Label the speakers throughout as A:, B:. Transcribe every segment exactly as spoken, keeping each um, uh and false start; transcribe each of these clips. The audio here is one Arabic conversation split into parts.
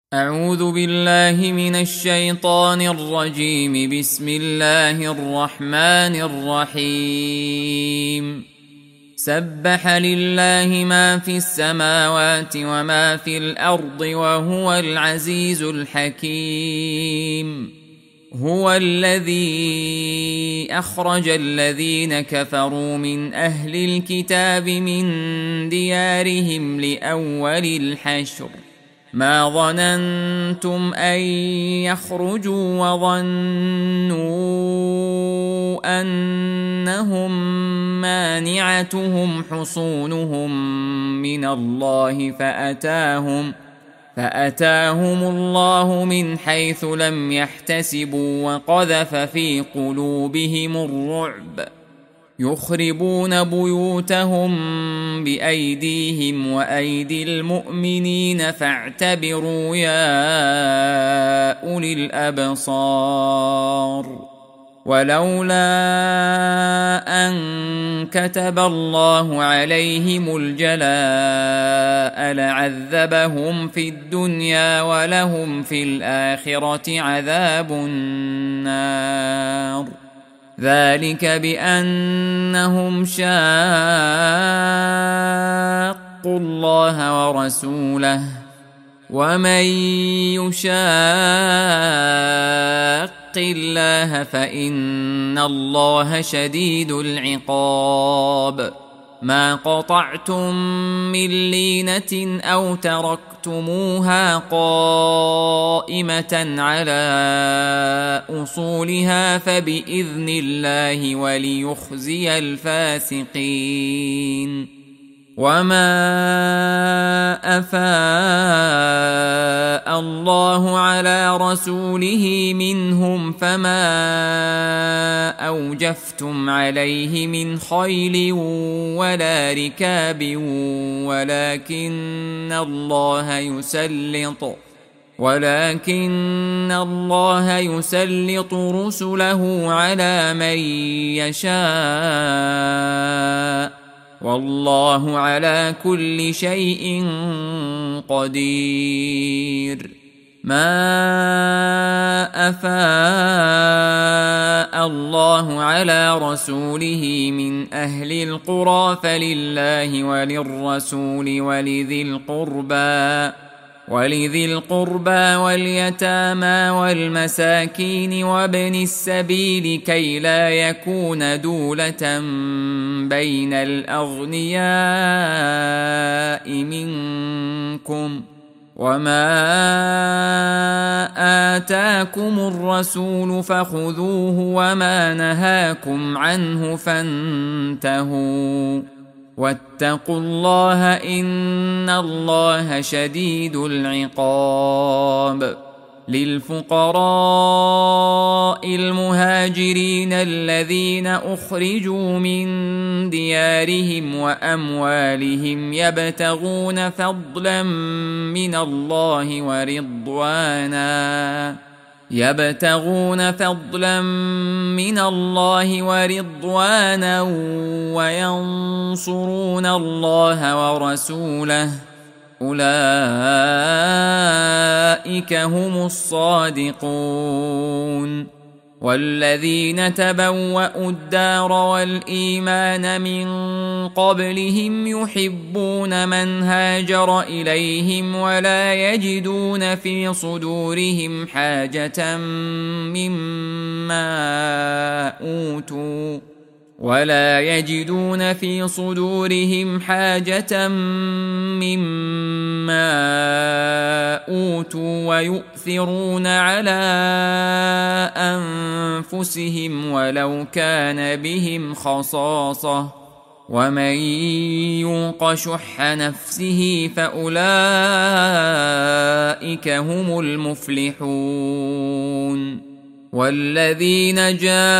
A: أعوذ بالله من الشيطان الرجيم. بسم الله الرحمن الرحيم. سبح لله ما في السماوات وما في الأرض وهو العزيز الحكيم. هو الذي أخرج الذين كفروا من أهل الكتاب من ديارهم لأول الحشر ما ظننتم أن يخرجوا وظنوا أنهم مانعتهم حصونهم من الله فأتاهم فأتاهم الله من حيث لم يحتسبوا وقذف في قلوبهم الرعب يخربون بيوتهم بأيديهم وأيدي المؤمنين فاعتبروا يا أولي الأبصار. ولولا أن كتب الله عليهم الجلاء لعذبهم في الدنيا ولهم في الآخرة عذاب النار. ذلك بأنهم شاقوا الله ورسوله ومن يشاق الله فإن الله شديد العقاب. ما قطعتم من لينة أو تركتموها قائمة على أصولها فبإذن الله وليخزي الفاسقين. وما أفاء الله على رسوله منهم فما أوجفتم عليه من خيل ولا ركاب ولكن الله يسلط ولكن الله يسلط رسله على من يشاء والله على كل شيء قدير. ما أفاء الله على رسوله من أهل القرى فلله وللرسول ولذي القربى ولذي القربى واليتامى والمساكين وابن السبيل كي لا يكون دولة بين الأغنياء منكم. وما آتاكم الرسول فخذوه وما نهاكم عنه فانتهوا واتقوا الله إن الله شديد العقاب. للفقراء المهاجرين الذين أخرجوا من ديارهم وأموالهم يبتغون فضلا من الله ورضوانا يبتغون فضلا من الله ورضوانا وينصرون الله ورسوله أولئك هم الصادقون. والذين تبوأوا الدار والإيمان من قبلهم يحبون من هاجر إليهم ولا يجدون في صدورهم حاجة مما أوتوا ولا يجدون في صدورهم حاجة مما أوتوا ويؤثرون على أنفسهم ولو كان بهم خصاصة ومن يوق شح نفسه فأولئك هم المفلحون. والذين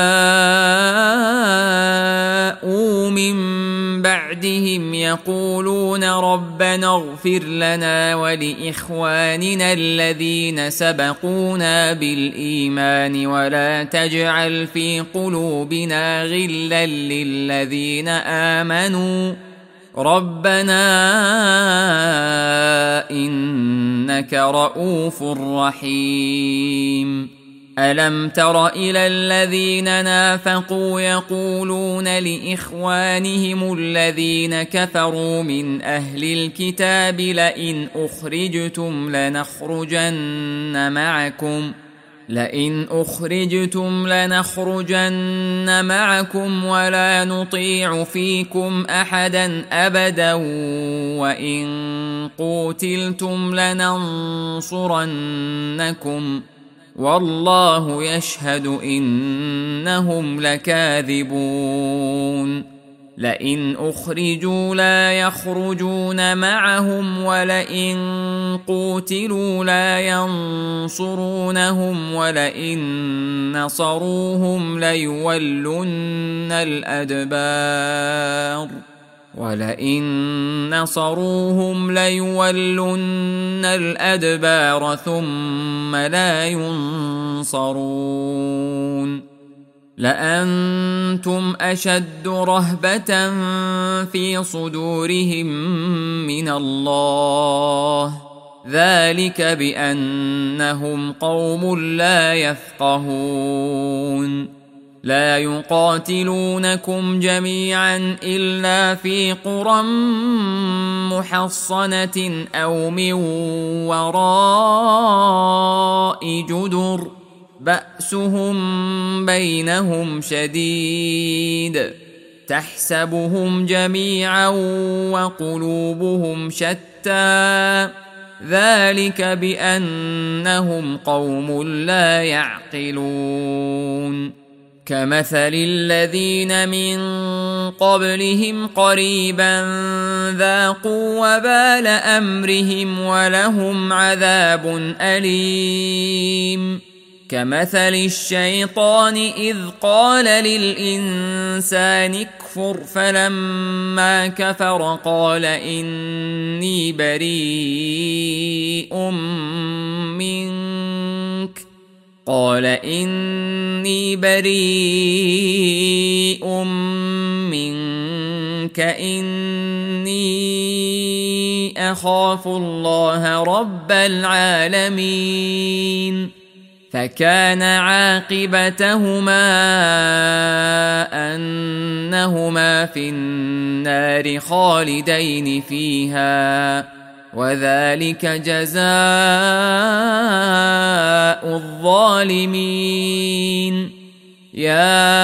A: جاءوا من بعدهم يقولون ربنا اغفر لنا ولإخواننا الذين سبقونا بالإيمان ولا تجعل في قلوبنا غلا للذين آمنوا ربنا إنك رؤوف رحيم. ألم تر إلى الذين نافقوا يقولون لإخوانهم الذين كفروا من أهل الكتاب لئن أخرجتم لنخرجن معكم لئن أخرجتم لنخرجن معكم ولا نطيع فيكم أحدا أبدا وإن قوتلتم لننصرنكم والله يشهد إنهم لكاذبون. لئن أخرجوا لا يخرجون معهم ولئن قوتلوا لا ينصرونهم ولئن نصروهم ليولن الأدبار ولئن نصروهم ليولن الأدبار ثم لا ينصرون. لأنتم أشد رهبة في صدورهم من الله ذلك بأنهم قوم لا يفقهون. لا يقاتلونكم جميعا إلا في قرى محصنة أو من وراء جدر بأسهم بينهم شديد تحسبهم جميعا وقلوبهم شتى ذلك بأنهم قوم لا يعقلون. كمثل الذين من قبلهم قريبا ذاقوا وبال أمرهم ولهم عذاب أليم. كمثل الشيطان إذ قال للإنسان اكفر فلما كفر قال إني بريء منك قال إني بريء منك إني أخاف الله رب العالمين. فكان عاقبتهما أنهما في النار خالدين فيها وذلك جزاء الظالمين. يا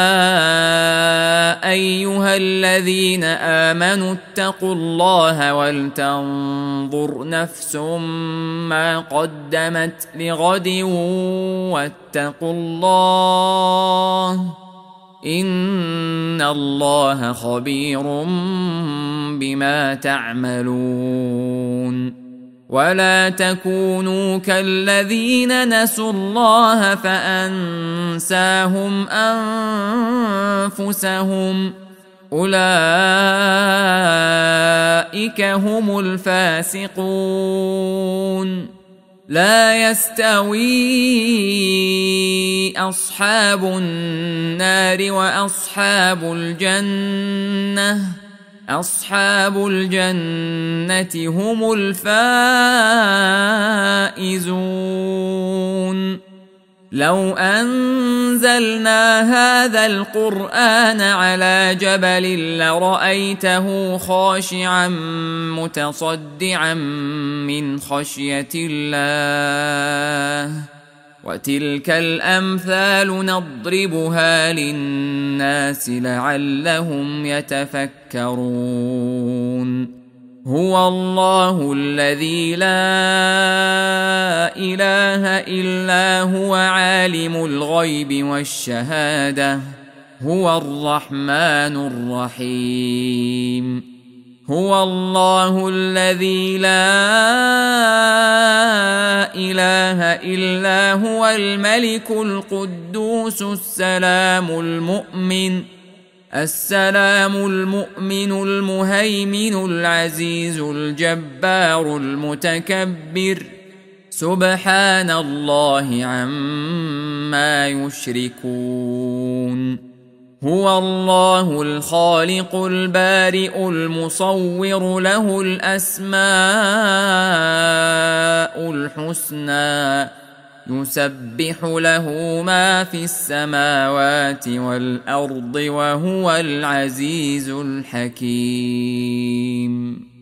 A: أيها الذين آمنوا اتقوا الله ولتنظر نفس ما قدمت لغد واتقوا الله إن الله خبير بما تعملون. ولا تكونوا كالذين نسوا الله فأنساهم أنفسهم أولئك هم الفاسقون. لا يستوي أصحاب النار وأصحاب الجنة أصحاب الجنة هم الفائزون. لو أنزلنا هذا القرآن على جبل لرأيته خاشعا متصدعا من خشية الله وتلك الأمثال نضربها للناس لعلهم يتفكرون. هو الله الذي لا إله إلا هو عالم الغيب والشهادة هو الرحمن الرحيم. هو الله الذي لا إله إلا هو الملك القدوس السلام المؤمن السلام المؤمن المهيمن العزيز الجبار المتكبر سبحان الله عما يشركون. هو الله الخالق البارئ المصور، له الأسماء الحسنى، يسبح له ما في السماوات والأرض، وهو العزيز الحكيم.